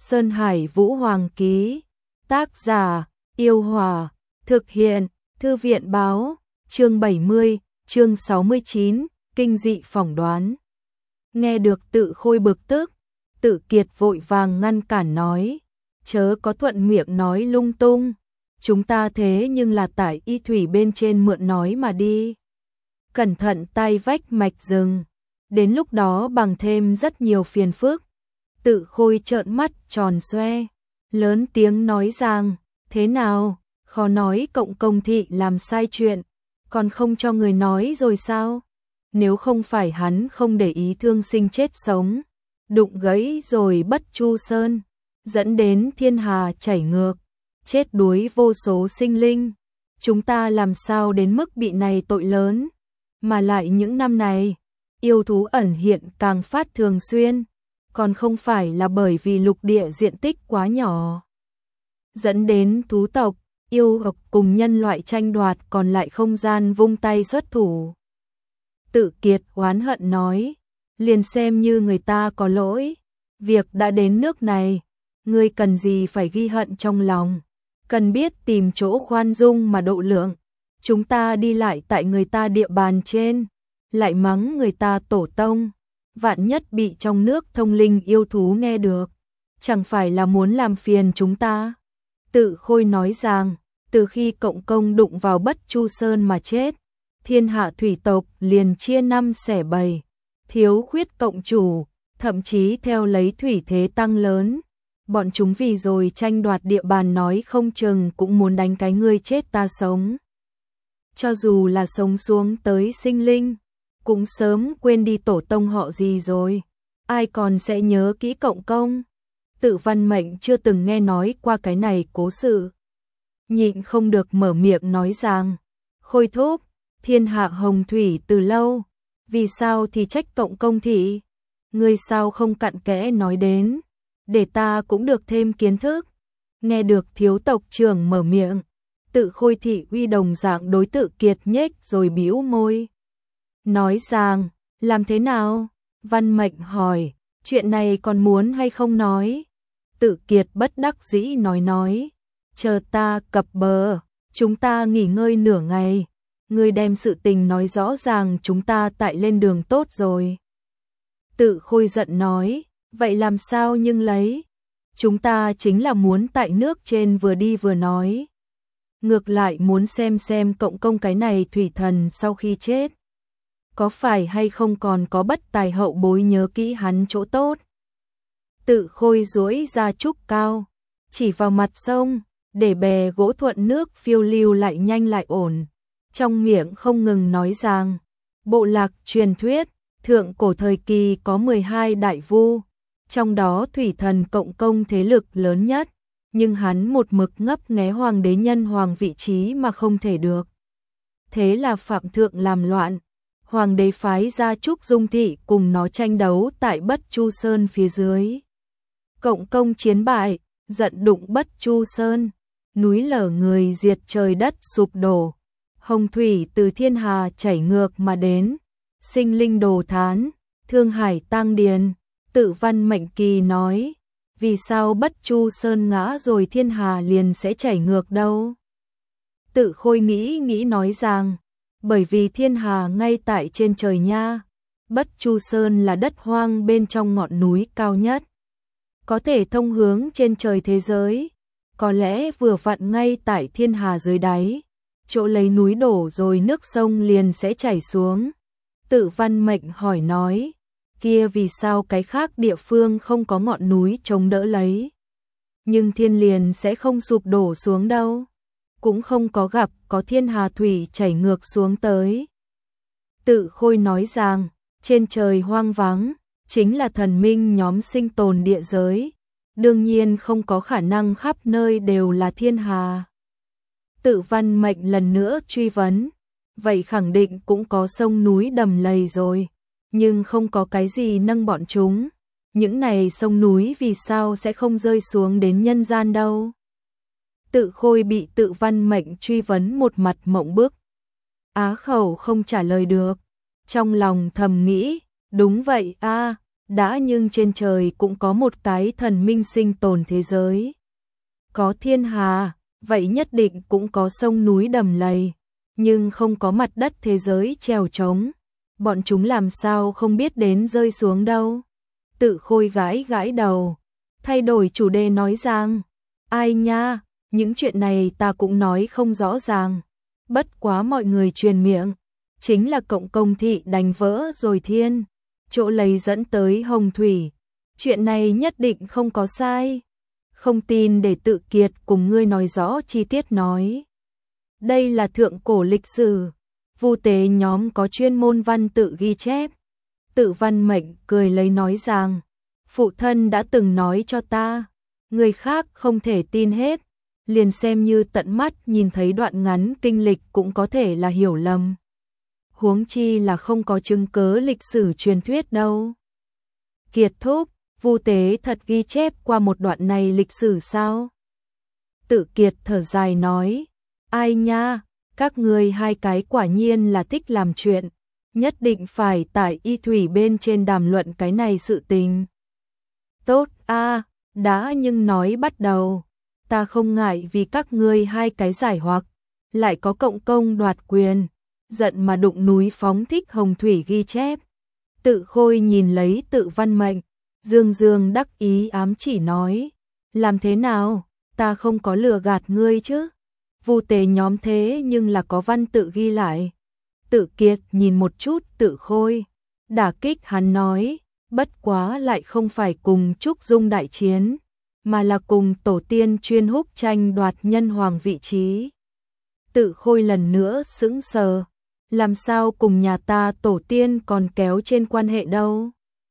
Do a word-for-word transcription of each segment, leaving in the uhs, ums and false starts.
Sơn Hải Vũ Hoàng ký. Tác giả, Yêu Hòa. Thực hiện, Thư viện Báo. Chương bảy mươi, chương sáu mươi chín, kinh dị phỏng đoán. Nghe được Tự Khôi bực tức, Tự Kiệt vội vàng ngăn cản nói, chớ có thuận miệng nói lung tung, chúng ta thế nhưng là tại y thủy bên trên mượn nói mà đi. Cẩn thận tay vách mạch rừng, đến lúc đó bằng thêm rất nhiều phiền phức. Tự Khôi trợn mắt tròn xoe, lớn tiếng nói rằng, thế nào, khó nói Cộng Công thị làm sai chuyện, còn không cho người nói rồi sao? Nếu không phải hắn không để ý thương sinh chết sống, đụng gãy rồi Bất Chu Sơn, dẫn đến thiên hà chảy ngược, chết đuối vô số sinh linh, chúng ta làm sao đến mức bị này tội lớn, mà lại những năm này, yêu thú ẩn hiện càng phát thường xuyên, còn không phải là bởi vì lục địa diện tích quá nhỏ, dẫn đến thú tộc, yêu tộc cùng nhân loại tranh đoạt còn lại không gian vung tay xuất thủ. Tự Kiệt oán hận nói, liền xem như người ta có lỗi, việc đã đến nước này, ngươi cần gì phải ghi hận trong lòng, cần biết tìm chỗ khoan dung mà độ lượng, chúng ta đi lại tại người ta địa bàn trên, lại mắng người ta tổ tông, vạn nhất bị trong nước thông linh yêu thú nghe được, chẳng phải là muốn làm phiền chúng ta. Tự Khôi nói rằng, từ khi Cộng Công đụng vào Bất Chu Sơn mà chết, thiên hạ thủy tộc liền chia năm xẻ bảy, thiếu khuyết cộng chủ, thậm chí theo lấy thủy thế tăng lớn. Bọn chúng vì rồi tranh đoạt địa bàn nói không chừng cũng muốn đánh cái ngươi chết ta sống. Cho dù là sống xuống tới sinh linh, cũng sớm quên đi tổ tông họ gì rồi, ai còn sẽ nhớ kỹ Cộng Công. Tự Văn Mệnh chưa từng nghe nói qua cái này cố sự, nhịn không được mở miệng nói rằng, Khôi thúc, thiên hạ hồng thủy từ lâu, vì sao thì trách Cộng Công thị, ngươi sao không cặn kẽ nói đến, để ta cũng được thêm kiến thức. Nghe được thiếu tộc trưởng mở miệng, Tự Khôi thị uy đồng dạng đối Tự Kiệt nhếch rồi bĩu môi, nói rằng, làm thế nào? Văn Mệnh hỏi, chuyện này còn muốn hay không nói? Tự Kiệt bất đắc dĩ nói nói, chờ ta cập bờ, chúng ta nghỉ ngơi nửa ngày, ngươi đem sự tình nói rõ ràng chúng ta tại lên đường tốt rồi. Tự Khôi giận nói, vậy làm sao nhưng lấy, chúng ta chính là muốn tại nước trên vừa đi vừa nói. Ngược lại muốn xem xem Cộng Công cái này thủy thần sau khi chết, có phải hay không còn có bất tài hậu bối nhớ kỹ hắn chỗ tốt. Tự Khôi duỗi ra trúc cao, chỉ vào mặt sông, để bè gỗ thuận nước phiêu lưu lại nhanh lại ổn. Trong miệng không ngừng nói rằng, bộ lạc truyền thuyết, thượng cổ thời kỳ có mười hai đại vu, trong đó thủy thần Cộng Công thế lực lớn nhất, nhưng hắn một mực ngấp nghé hoàng đế nhân hoàng vị trí mà không thể được. Thế là Phạm Thượng làm loạn, hoàng đế phái ra Trúc Dung Thị cùng nó tranh đấu tại Bất Chu Sơn phía dưới. Cộng Công chiến bại, giận đụng Bất Chu Sơn, núi lở người diệt trời đất sụp đổ, hồng thủy từ thiên hà chảy ngược mà đến, sinh linh đồ thán, thương hải tang điền. Tự Văn Mệnh kỳ nói, vì sao Bất Chu Sơn ngã rồi thiên hà liền sẽ chảy ngược đâu? Tự Khôi nghĩ nghĩ nói rằng, bởi vì thiên hà ngay tại trên trời nha, Bất Chu Sơn là đất hoang bên trong ngọn núi cao nhất, có thể thông hướng trên trời thế giới, có lẽ vừa vặn ngay tại thiên hà dưới đáy, chỗ lấy núi đổ rồi nước sông liền sẽ chảy xuống. Tự Văn Mệnh hỏi nói, kia vì sao cái khác địa phương không có ngọn núi chống đỡ lấy, nhưng thiên liền sẽ không sụp đổ xuống đâu, cũng không có gặp có thiên hà thủy chảy ngược xuống tới. Tự Khôi nói rằng, trên trời hoang vắng, chính là thần minh nhóm sinh tồn địa giới, đương nhiên không có khả năng khắp nơi đều là thiên hà. Tự Văn Mệnh lần nữa truy vấn, vậy khẳng định cũng có sông núi đầm lầy rồi, nhưng không có cái gì nâng bọn chúng, những này sông núi vì sao sẽ không rơi xuống đến nhân gian đâu? Tự Khôi bị Tự Văn Mệnh truy vấn một mặt mộng bức, á khẩu không trả lời được, trong lòng thầm nghĩ, đúng vậy a, đã nhưng trên trời cũng có một cái thần minh sinh tồn thế giới. Có thiên hà, vậy nhất định cũng có sông núi đầm lầy, nhưng không có mặt đất thế giới trèo trống. Bọn chúng làm sao không biết đến rơi xuống đâu. Tự Khôi gãi gãi đầu, thay đổi chủ đề nói rằng, ai nha, những chuyện này ta cũng nói không rõ ràng. Bất quá mọi người truyền miệng, chính là Cộng Công thị đánh vỡ rồi thiên, chỗ lấy dẫn tới Hồng Thủy. Chuyện này nhất định không có sai. Không tin để Tự Kiệt cùng ngươi nói rõ chi tiết nói. Đây là thượng cổ lịch sử, Vu tế nhóm có chuyên môn văn tự ghi chép. Tự Văn Mệnh cười lấy nói rằng, phụ thân đã từng nói cho ta, người khác không thể tin hết, liền xem như tận mắt nhìn thấy đoạn ngắn kinh lịch cũng có thể là hiểu lầm. Huống chi là không có chứng cứ lịch sử truyền thuyết đâu. Kiệt thúc, Vu tế thật ghi chép qua một đoạn này lịch sử sao? Tự Kiệt thở dài nói, ai nha, các ngươi hai cái quả nhiên là thích làm chuyện, nhất định phải tại y thủy bên trên đàm luận cái này sự tình. Tốt a, đã nhưng nói bắt đầu, ta không ngại vì các ngươi hai cái giải hoặc, lại có cộng công đoạt quyền, giận mà đụng núi phóng thích Hồng Thủy ghi chép. Tự Khôi nhìn lấy Tự Văn Mệnh, dương dương đắc ý ám chỉ nói, làm thế nào, ta không có lừa gạt ngươi chứ. Vu tế nhóm thế nhưng là có văn tự ghi lại. Tự Kiệt nhìn một chút Tự Khôi, đả kích hắn nói, bất quá lại không phải cùng Trúc Dung đại chiến, mà là cùng tổ tiên chuyên húc tranh đoạt nhân hoàng vị trí. Tự Khôi lần nữa sững sờ, làm sao cùng nhà ta tổ tiên còn kéo trên quan hệ đâu.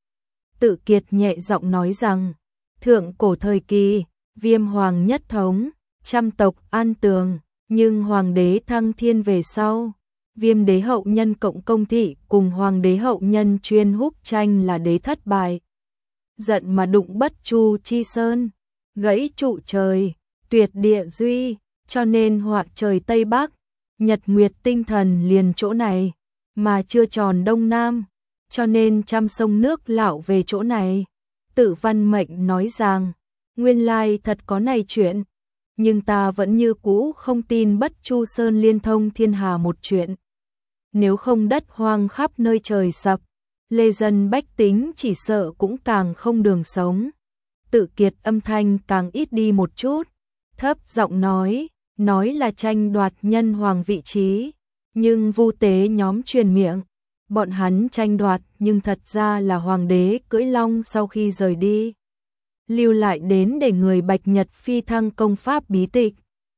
Tự Kiệt nhẹ giọng nói rằng, thượng cổ thời kỳ, Viêm hoàng nhất thống, trăm tộc an tường, nhưng hoàng đế thăng thiên về sau, Viêm đế hậu nhân Cộng Công thị cùng hoàng đế hậu nhân chuyên húc tranh là đế thất bại. Giận mà đụng bất chu chi sơn, gãy trụ trời, tuyệt địa duy, cho nên họa trời Tây Bắc, nhật nguyệt tinh thần liền chỗ này, mà chưa tròn Đông Nam, cho nên trăm sông nước lạo về chỗ này. Tự Văn Mệnh nói rằng, nguyên lai thật có này chuyện, nhưng ta vẫn như cũ không tin bất chu sơn liên thông thiên hà một chuyện. Nếu không đất hoang khắp nơi trời sập, lê dân bách tính chỉ sợ cũng càng không đường sống. Tự Kiệt âm thanh càng ít đi một chút, thấp giọng nói, nói là tranh đoạt nhân hoàng vị trí, nhưng Vu tế nhóm truyền miệng, bọn hắn tranh đoạt nhưng thật ra là hoàng đế cưỡi long sau khi rời đi, lưu lại đến để người Bạch Nhật phi thăng công pháp bí tịch.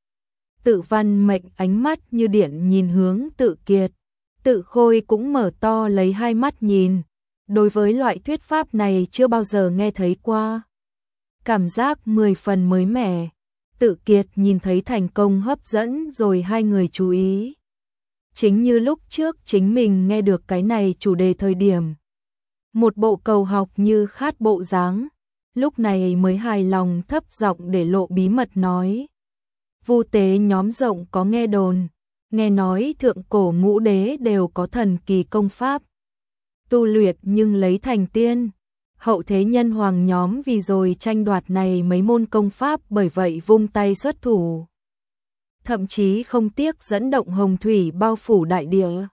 Tự Văn Mệnh ánh mắt như điện nhìn hướng Tự Kiệt, Tự Khôi cũng mở to lấy hai mắt nhìn, đối với loại thuyết pháp này chưa bao giờ nghe thấy qua. Cảm giác mười phần mới mẻ. Tự Kiệt nhìn thấy thành công hấp dẫn rồi hai người chú ý. Chính như lúc trước chính mình nghe được cái này chủ đề thời điểm. Một bộ cầu học như khát bộ dáng, lúc này mới hài lòng thấp giọng để lộ bí mật nói. Vu tế nhóm rộng có nghe đồn, nghe nói thượng cổ ngũ đế đều có thần kỳ công pháp. Tu luyện nhưng lấy thành tiên. Hậu thế nhân hoàng nhóm vì rồi tranh đoạt này mấy môn công pháp bởi vậy vung tay xuất thủ. Thậm chí không tiếc dẫn động hồng thủy bao phủ đại địa.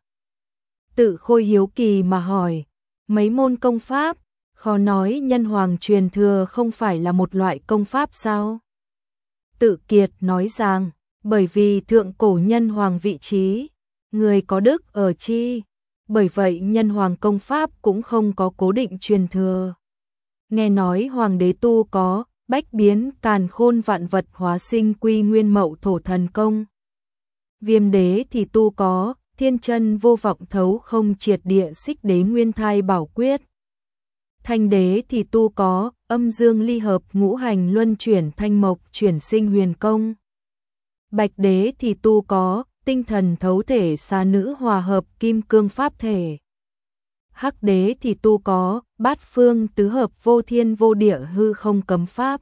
Tự Khôi hiếu kỳ mà hỏi, mấy môn công pháp, khó nói nhân hoàng truyền thừa không phải là một loại công pháp sao? Tự Kiệt nói rằng, bởi vì thượng cổ nhân hoàng vị trí, người có đức ở chi, bởi vậy nhân hoàng công pháp cũng không có cố định truyền thừa. Nghe nói hoàng đế tu có bách biến càn khôn vạn vật hóa sinh quy nguyên mậu thổ thần công. Viêm đế thì tu có thiên chân vô vọng thấu không triệt địa xích đế nguyên thai bảo quyết. Thanh đế thì tu có âm dương ly hợp ngũ hành luân chuyển thanh mộc chuyển sinh huyền công. Bạch đế thì tu có tinh thần thấu thể xà nữ hòa hợp kim cương pháp thể. Hắc đế thì tu có bát phương tứ hợp vô thiên vô địa hư không cấm pháp.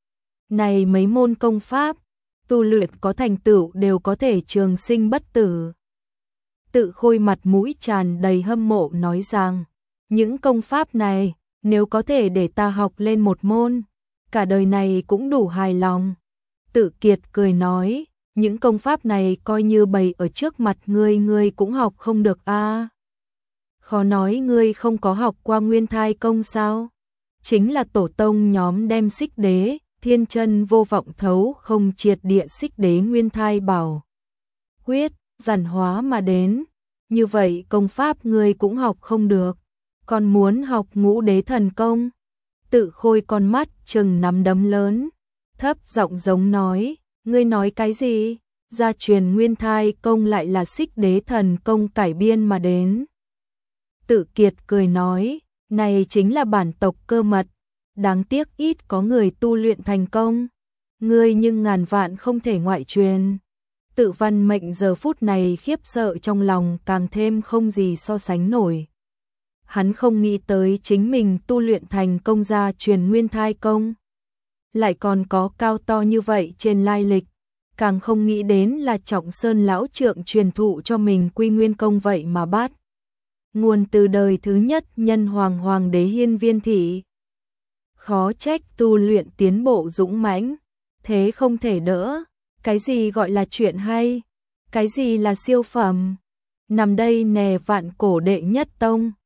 Này mấy môn công pháp, tu luyện có thành tựu đều có thể trường sinh bất tử. Tự Khôi mặt mũi tràn đầy hâm mộ nói rằng, những công pháp này, nếu có thể để ta học lên một môn, cả đời này cũng đủ hài lòng. Tự Kiệt cười nói, những công pháp này coi như bày ở trước mặt ngươi, ngươi cũng học không được a. À? Khó nói ngươi không có học qua Nguyên Thai công sao? Chính là tổ tông nhóm đem Xích Đế, Thiên Chân Vô Vọng Thấu Không Triệt Địa Xích Đế Nguyên Thai Bảo Quyết giản hóa mà đến, như vậy công pháp ngươi cũng học không được, còn muốn học Ngũ Đế Thần Công? Tự Khôi con mắt trừng nắm đấm lớn, thấp giọng giống nói, ngươi nói cái gì? Gia truyền Nguyên Thai công lại là Xích Đế Thần Công cải biên mà đến. Tự Kiệt cười nói, này chính là bản tộc cơ mật, đáng tiếc ít có người tu luyện thành công, ngươi nhưng ngàn vạn không thể ngoại truyền. Tự Văn Mệnh giờ phút này khiếp sợ trong lòng càng thêm không gì so sánh nổi. Hắn không nghĩ tới chính mình tu luyện thành công gia truyền Nguyên Thai công, lại còn có cao to như vậy trên lai lịch, càng không nghĩ đến là Trọng Sơn lão trượng truyền thụ cho mình Quy Nguyên công vậy mà bắt nguồn từ đời thứ nhất nhân hoàng hoàng đế Hiên Viên Thị. Khó trách tu luyện tiến bộ dũng mãnh, thế không thể đỡ. Cái gì gọi là chuyện hay? Cái gì là siêu phẩm? Nằm đây nè vạn cổ đệ nhất tông,